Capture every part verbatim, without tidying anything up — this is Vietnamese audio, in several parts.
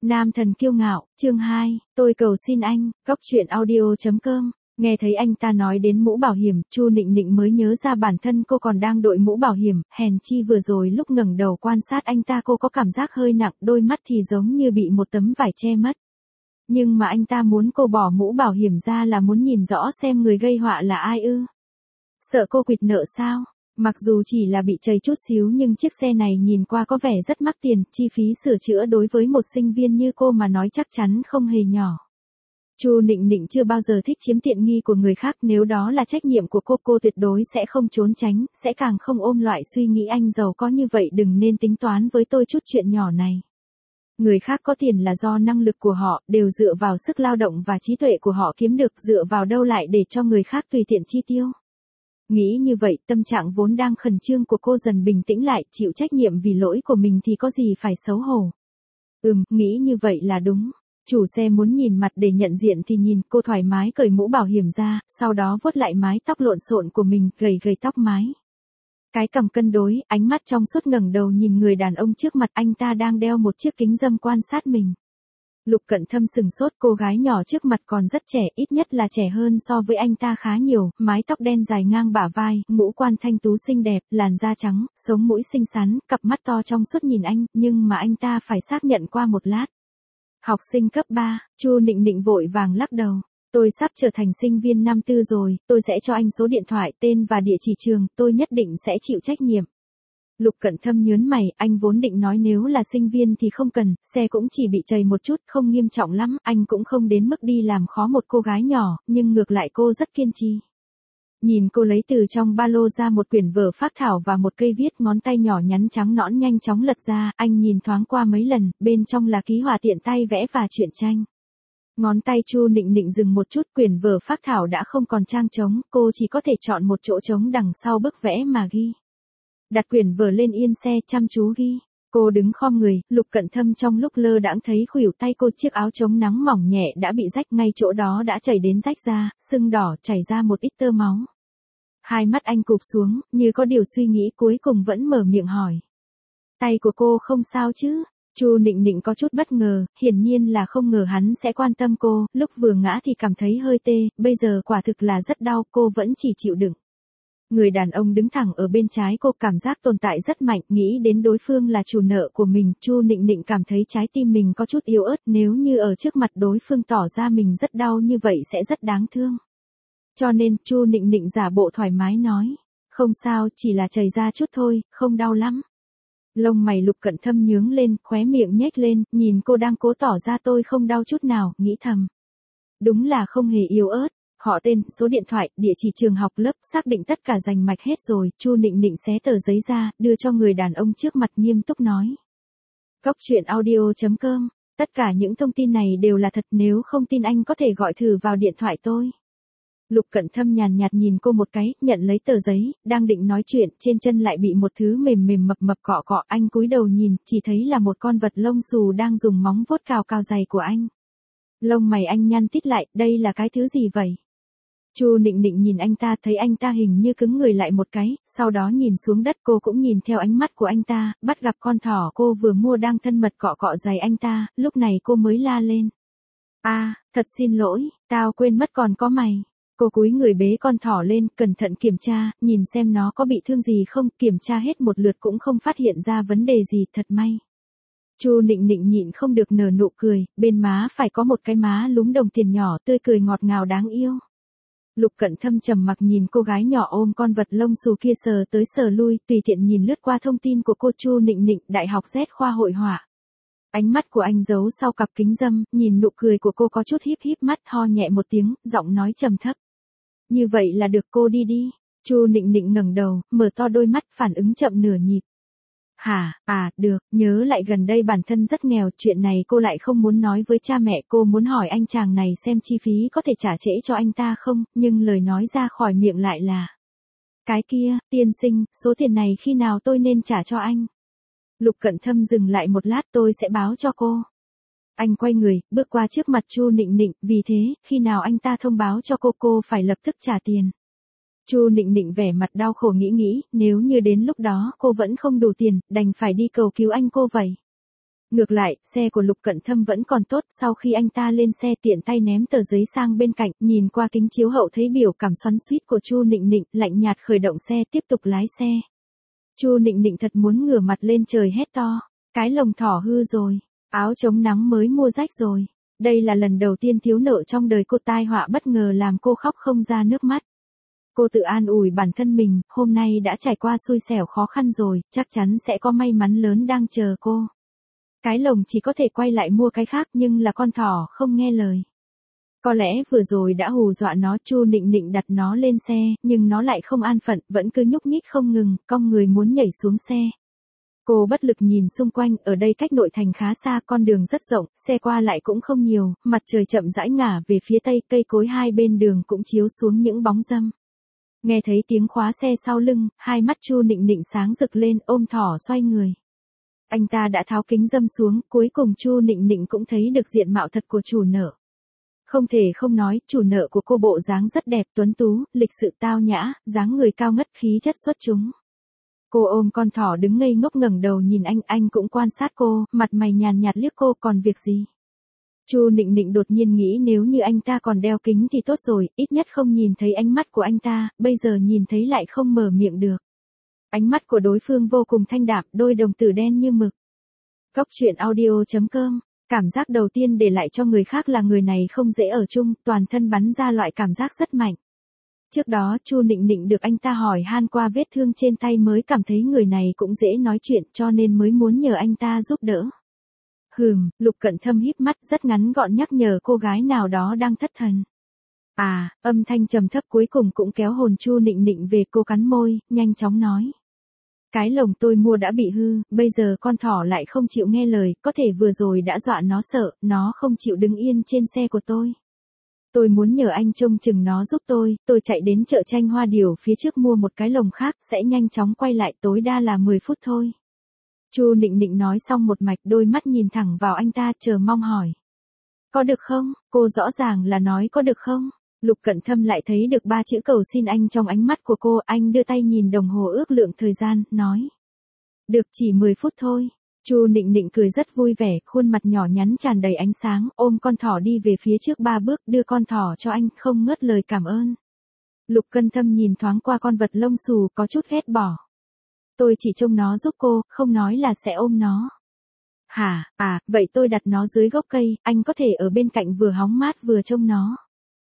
Nam thần kiêu ngạo, chương hai, tôi cầu xin anh, góc truyện audio.com. Nghe thấy anh ta nói đến mũ bảo hiểm, Chu Nịnh Nịnh mới nhớ ra bản thân cô còn đang đội mũ bảo hiểm, hèn chi vừa rồi lúc ngẩng đầu quan sát anh ta cô có cảm giác hơi nặng, đôi mắt thì giống như bị một tấm vải che mất. Nhưng mà anh ta muốn cô bỏ mũ bảo hiểm ra là muốn nhìn rõ xem người gây họa là ai ư? Sợ cô quỵt nợ sao? Mặc dù chỉ là bị trầy chút xíu nhưng chiếc xe này nhìn qua có vẻ rất mắc tiền, chi phí sửa chữa đối với một sinh viên như cô mà nói chắc chắn không hề nhỏ. Chu Nịnh Nịnh chưa bao giờ thích chiếm tiện nghi của người khác, nếu đó là trách nhiệm của cô, cô tuyệt đối sẽ không trốn tránh, sẽ càng không ôm loại suy nghĩ anh giàu có như vậy đừng nên tính toán với tôi chút chuyện nhỏ này. Người khác có tiền là do năng lực của họ, đều dựa vào sức lao động và trí tuệ của họ kiếm được, dựa vào đâu lại để cho người khác tùy tiện chi tiêu. Nghĩ như vậy, tâm trạng vốn đang khẩn trương của cô dần bình tĩnh lại, chịu trách nhiệm vì lỗi của mình thì có gì phải xấu hổ. Ừm, nghĩ như vậy là đúng. Chủ xe muốn nhìn mặt để nhận diện thì nhìn, cô thoải mái cởi mũ bảo hiểm ra, sau đó vuốt lại mái tóc lộn xộn của mình, gầy gầy tóc mái. Cái cằm cân đối, ánh mắt trong suốt ngẩng đầu nhìn người đàn ông trước mặt, anh ta đang đeo một chiếc kính râm quan sát mình. Lục Cẩn Thâm sừng sốt, cô gái nhỏ trước mặt còn rất trẻ, ít nhất là trẻ hơn so với anh ta khá nhiều, mái tóc đen dài ngang bả vai, ngũ quan thanh tú xinh đẹp, làn da trắng, sống mũi xinh xắn, cặp mắt to trong suốt nhìn anh, nhưng mà anh ta phải xác nhận qua một lát. Học sinh cấp ba, Chu Nịnh Nịnh vội vàng lắc đầu. Tôi sắp trở thành sinh viên năm tư rồi, tôi sẽ cho anh số điện thoại, tên và địa chỉ trường, tôi nhất định sẽ chịu trách nhiệm. Lục Cẩn Thâm nhớn mày, anh vốn định nói nếu là sinh viên thì không cần, xe cũng chỉ bị trầy một chút, không nghiêm trọng lắm, anh cũng không đến mức đi làm khó một cô gái nhỏ, nhưng ngược lại cô rất kiên trì. Nhìn cô lấy từ trong ba lô ra một quyển vở phác thảo và một cây viết, ngón tay nhỏ nhắn trắng nõn nhanh chóng lật ra, anh nhìn thoáng qua mấy lần, bên trong là ký họa tiện tay vẽ và truyện tranh. Ngón tay Chu Nịnh Nịnh dừng một chút, quyển vở phác thảo đã không còn trang trống, cô chỉ có thể chọn một chỗ trống đằng sau bức vẽ mà ghi. Đặt quyển vở lên yên xe, chăm chú ghi. Cô đứng khom người, Lục Cẩn Thâm trong lúc lơ đãng thấy khuỷu tay cô, chiếc áo chống nắng mỏng nhẹ đã bị rách, ngay chỗ đó đã chảy đến rách ra, sưng đỏ, chảy ra một ít tơ máu. Hai mắt anh cụp xuống, như có điều suy nghĩ, cuối cùng vẫn mở miệng hỏi. Tay của cô không sao chứ? Chu Nịnh Nịnh có chút bất ngờ, hiển nhiên là không ngờ hắn sẽ quan tâm cô, lúc vừa ngã thì cảm thấy hơi tê, bây giờ quả thực là rất đau, cô vẫn chỉ chịu đựng. Người đàn ông đứng thẳng ở bên trái cô, cảm giác tồn tại rất mạnh, nghĩ đến đối phương là chủ nợ của mình, Chu Nịnh Nịnh cảm thấy trái tim mình có chút yếu ớt, nếu như ở trước mặt đối phương tỏ ra mình rất đau như vậy sẽ rất đáng thương. Cho nên, Chu Nịnh Nịnh giả bộ thoải mái nói, không sao, chỉ là chảy ra chút thôi, không đau lắm. Lông mày Lục Cẩn Thâm nhướng lên, khóe miệng nhếch lên, nhìn cô đang cố tỏ ra tôi không đau chút nào, nghĩ thầm. Đúng là không hề yếu ớt. Họ tên, số điện thoại, địa chỉ trường học, lớp, xác định tất cả rành mạch hết rồi, Chu Nịnh Nịnh xé tờ giấy ra, đưa cho người đàn ông trước mặt, nghiêm túc nói. Góc truyện audio.com, tất cả những thông tin này đều là thật, nếu không tin anh có thể gọi thử vào điện thoại tôi. Lục Cẩn Thâm nhàn nhạt nhìn cô một cái, nhận lấy tờ giấy, đang định nói chuyện, trên chân lại bị một thứ mềm mềm mập mập cọ cọ, anh cúi đầu nhìn, chỉ thấy là một con vật lông xù đang dùng móng vuốt cào cào giày của anh. Lông mày anh nhăn tít lại, đây là cái thứ gì vậy? Chu Nịnh Nịnh nhìn anh ta, thấy anh ta hình như cứng người lại một cái, sau đó nhìn xuống đất, cô cũng nhìn theo ánh mắt của anh ta, bắt gặp con thỏ cô vừa mua đang thân mật cọ cọ giày anh ta, lúc này cô mới la lên. A, à, thật xin lỗi, tao quên mất còn có mày. Cô cúi người bế con thỏ lên, cẩn thận kiểm tra, nhìn xem nó có bị thương gì không, kiểm tra hết một lượt cũng không phát hiện ra vấn đề gì, thật may. Chu Nịnh Nịnh nhịn không được nở nụ cười, bên má phải có một cái má lúm đồng tiền nhỏ, tươi cười ngọt ngào đáng yêu. Lục Cẩn Thâm trầm mặc nhìn cô gái nhỏ ôm con vật lông xù kia sờ tới sờ lui, tùy tiện nhìn lướt qua thông tin của cô. Chu Nịnh Nịnh, đại học Z khoa hội họa. Ánh mắt của anh giấu sau cặp kính râm, nhìn nụ cười của cô có chút híp híp mắt, ho nhẹ một tiếng, giọng nói trầm thấp. Như vậy là được, cô đi đi. Chu Nịnh Nịnh ngẩng đầu, mở to đôi mắt, phản ứng chậm nửa nhịp. Hả, à, được, nhớ lại gần đây bản thân rất nghèo, chuyện này cô lại không muốn nói với cha mẹ, cô muốn hỏi anh chàng này xem chi phí có thể trả trễ cho anh ta không, nhưng lời nói ra khỏi miệng lại là. Cái kia, tiên sinh, số tiền này khi nào tôi nên trả cho anh? Lục Cẩn Thâm dừng lại một lát, tôi sẽ báo cho cô. Anh quay người, bước qua trước mặt Chu Nịnh Nịnh, vì thế, khi nào anh ta thông báo cho cô, cô phải lập tức trả tiền. Chu Nịnh Nịnh vẻ mặt đau khổ nghĩ nghĩ, nếu như đến lúc đó cô vẫn không đủ tiền, đành phải đi cầu cứu anh cô vậy. Ngược lại, xe của Lục Cận Thâm vẫn còn tốt, sau khi anh ta lên xe tiện tay ném tờ giấy sang bên cạnh, nhìn qua kính chiếu hậu thấy biểu cảm xoắn xuýt của Chu Nịnh Nịnh, lạnh nhạt khởi động xe tiếp tục lái xe. Chu Nịnh Nịnh thật muốn ngửa mặt lên trời hét to, cái lồng thỏ hư rồi, áo chống nắng mới mua rách rồi. Đây là lần đầu tiên thiếu nợ trong đời cô, tai họa bất ngờ làm cô khóc không ra nước mắt. Cô tự an ủi bản thân mình, hôm nay đã trải qua xui xẻo khó khăn rồi, chắc chắn sẽ có may mắn lớn đang chờ cô. Cái lồng chỉ có thể quay lại mua cái khác, nhưng là con thỏ không nghe lời. Có lẽ vừa rồi đã hù dọa nó. Chu Nịnh Nịnh đặt nó lên xe, nhưng nó lại không an phận, vẫn cứ nhúc nhích không ngừng, cong người muốn nhảy xuống xe. Cô bất lực nhìn xung quanh, ở đây cách nội thành khá xa, con đường rất rộng, xe qua lại cũng không nhiều, mặt trời chậm rãi ngả về phía tây, cây cối hai bên đường cũng chiếu xuống những bóng râm. Nghe thấy tiếng khóa xe sau lưng, hai mắt Chu Nịnh Nịnh sáng rực lên, ôm thỏ xoay người. Anh ta đã tháo kính râm xuống, cuối cùng Chu Nịnh Nịnh cũng thấy được diện mạo thật của chủ nợ. Không thể không nói, chủ nợ của cô bộ dáng rất đẹp, tuấn tú, lịch sự tao nhã, dáng người cao ngất, khí chất xuất chúng. Cô ôm con thỏ đứng ngây ngốc ngẩng đầu nhìn anh, anh cũng quan sát cô, mặt mày nhàn nhạt liếc cô, còn việc gì? Chu Nịnh Nịnh đột nhiên nghĩ nếu như anh ta còn đeo kính thì tốt rồi, ít nhất không nhìn thấy ánh mắt của anh ta, bây giờ nhìn thấy lại không mở miệng được. Ánh mắt của đối phương vô cùng thanh đạm, đôi đồng tử đen như mực. Góc truyện audio chấm com, cảm giác đầu tiên để lại cho người khác là người này không dễ ở chung, toàn thân bắn ra loại cảm giác rất mạnh. Trước đó Chu Nịnh Nịnh được anh ta hỏi han qua vết thương trên tay mới cảm thấy người này cũng dễ nói chuyện, cho nên mới muốn nhờ anh ta giúp đỡ. Hừm, Lục Cận Thâm híp mắt rất ngắn gọn nhắc nhở cô gái nào đó đang thất thần. À, âm thanh trầm thấp cuối cùng cũng kéo hồn Chu Nịnh Nịnh về, cô cắn môi, nhanh chóng nói. Cái lồng tôi mua đã bị hư, bây giờ con thỏ lại không chịu nghe lời, có thể vừa rồi đã dọa nó sợ, nó không chịu đứng yên trên xe của tôi. Tôi muốn nhờ anh trông chừng nó giúp tôi, tôi chạy đến chợ Tranh Hoa Điểu phía trước mua một cái lồng khác, sẽ nhanh chóng quay lại, tối đa là mười phút thôi. Chu Nịnh Nịnh nói xong một mạch, đôi mắt nhìn thẳng vào anh ta, chờ mong hỏi. Có được không? Cô rõ ràng là nói có được không? Lục Cận Thâm lại thấy được ba chữ cầu xin anh trong ánh mắt của cô, anh đưa tay nhìn đồng hồ ước lượng thời gian, nói. Được, chỉ mười phút thôi. Chu Nịnh Nịnh cười rất vui vẻ, khuôn mặt nhỏ nhắn tràn đầy ánh sáng, ôm con thỏ đi về phía trước ba bước, đưa con thỏ cho anh, không ngớt lời cảm ơn. Lục Cận Thâm nhìn thoáng qua con vật lông xù, có chút ghét bỏ. Tôi chỉ trông nó giúp cô, không nói là sẽ ôm nó. Hả, à, vậy tôi đặt nó dưới gốc cây, anh có thể ở bên cạnh vừa hóng mát vừa trông nó.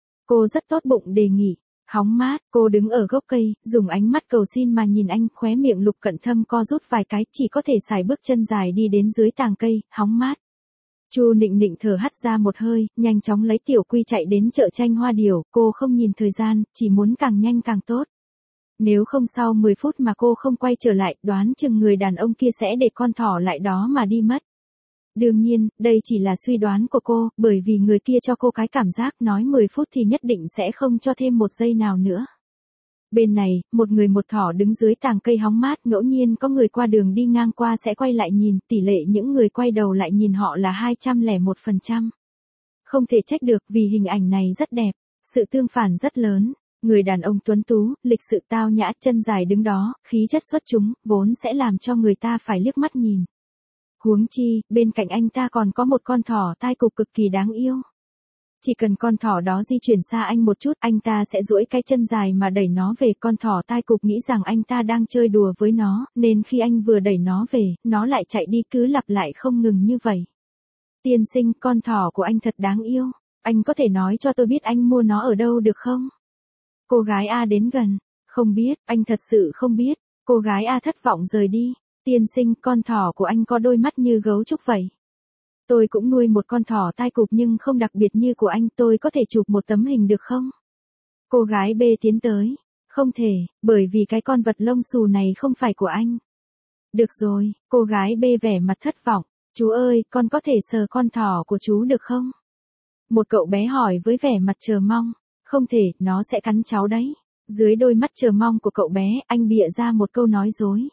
Cô rất tốt bụng đề nghị. Hóng mát, cô đứng ở gốc cây, dùng ánh mắt cầu xin mà nhìn anh, khóe miệng Lục Cận Thâm co rút vài cái, chỉ có thể xài bước chân dài đi đến dưới tàng cây, hóng mát. Chu Nịnh Nịnh thở hắt ra một hơi, nhanh chóng lấy tiểu quy chạy đến chợ Tranh Hoa Điểu, cô không nhìn thời gian, chỉ muốn càng nhanh càng tốt. Nếu không sau mười phút mà cô không quay trở lại, đoán chừng người đàn ông kia sẽ để con thỏ lại đó mà đi mất. Đương nhiên, đây chỉ là suy đoán của cô, bởi vì người kia cho cô cái cảm giác nói mười phút thì nhất định sẽ không cho thêm một giây nào nữa. Bên này, một người một thỏ đứng dưới tàng cây hóng mát, ngẫu nhiên có người qua đường đi ngang qua sẽ quay lại nhìn, tỷ lệ những người quay đầu lại nhìn họ là hai trăm lẻ một phần trăm. Không thể trách được vì hình ảnh này rất đẹp, sự tương phản rất lớn. Người đàn ông tuấn tú, lịch sự tao nhã, chân dài đứng đó, khí chất xuất chúng, vốn sẽ làm cho người ta phải liếc mắt nhìn. Huống chi, bên cạnh anh ta còn có một con thỏ tai cụp cực kỳ đáng yêu. Chỉ cần con thỏ đó di chuyển xa anh một chút, anh ta sẽ duỗi cái chân dài mà đẩy nó về. Con thỏ tai cụp nghĩ rằng anh ta đang chơi đùa với nó, nên khi anh vừa đẩy nó về, nó lại chạy đi, cứ lặp lại không ngừng như vậy. Tiên sinh, con thỏ của anh thật đáng yêu. Anh có thể nói cho tôi biết anh mua nó ở đâu được không? Cô gái A đến gần. Không biết, anh thật sự không biết. Cô gái A thất vọng rời đi. Tiên sinh, con thỏ của anh có đôi mắt như gấu trúc vậy. Tôi cũng nuôi một con thỏ tai cụp nhưng không đặc biệt như của anh, tôi có thể chụp một tấm hình được không? Cô gái B tiến tới. Không thể, bởi vì cái con vật lông xù này không phải của anh. Được rồi, cô gái B vẻ mặt thất vọng. Chú ơi, con có thể sờ con thỏ của chú được không? Một cậu bé hỏi với vẻ mặt chờ mong. Không thể, nó sẽ cắn cháu đấy. Dưới đôi mắt chờ mong của cậu bé, anh bịa ra một câu nói dối.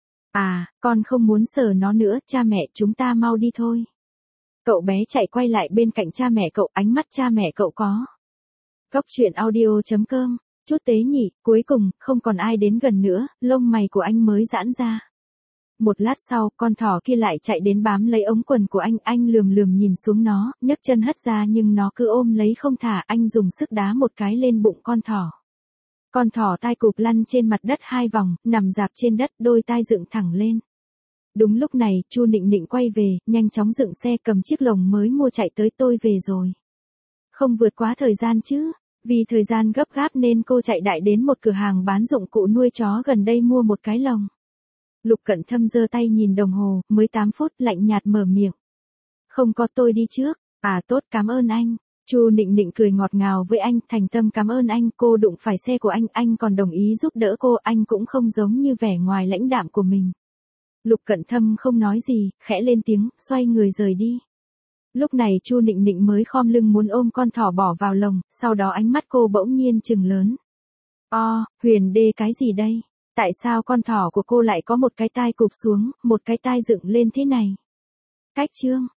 À, con không muốn sờ nó nữa, cha mẹ chúng ta mau đi thôi. Cậu bé chạy quay lại bên cạnh cha mẹ cậu, ánh mắt cha mẹ cậu có. Góc truyện audio chấm com, chút tế nhỉ, cuối cùng, không còn ai đến gần nữa, lông mày của anh mới giãn ra. Một lát sau, con thỏ kia lại chạy đến bám lấy ống quần của anh, anh lườm lườm nhìn xuống nó, nhấc chân hất ra nhưng nó cứ ôm lấy không thả, anh dùng sức đá một cái lên bụng con thỏ. Con thỏ tai cụp lăn trên mặt đất hai vòng, nằm rạp trên đất, đôi tai dựng thẳng lên. Đúng lúc này, Chu Nịnh Nịnh quay về, nhanh chóng dựng xe, cầm chiếc lồng mới mua chạy tới. Tôi về rồi. Không vượt quá thời gian chứ? Vì thời gian gấp gáp nên cô chạy đại đến một cửa hàng bán dụng cụ nuôi chó gần đây mua một cái lồng. Lục Cận Thâm giơ tay nhìn đồng hồ, mới tám phút, lạnh nhạt mở miệng. Không có, tôi đi trước. À tốt, cảm ơn anh. Chu Nịnh Nịnh cười ngọt ngào với anh, thành tâm cảm ơn anh, cô đụng phải xe của anh, anh còn đồng ý giúp đỡ cô, anh cũng không giống như vẻ ngoài lãnh đạm của mình. Lục Cận Thâm không nói gì, khẽ lên tiếng, xoay người rời đi. Lúc này Chu Nịnh Nịnh mới khom lưng muốn ôm con thỏ bỏ vào lồng, sau đó ánh mắt cô bỗng nhiên trừng lớn. O, Huyền Đê cái gì đây? Tại sao con thỏ của cô lại có một cái tai cụp xuống, một cái tai dựng lên thế này? Cách chương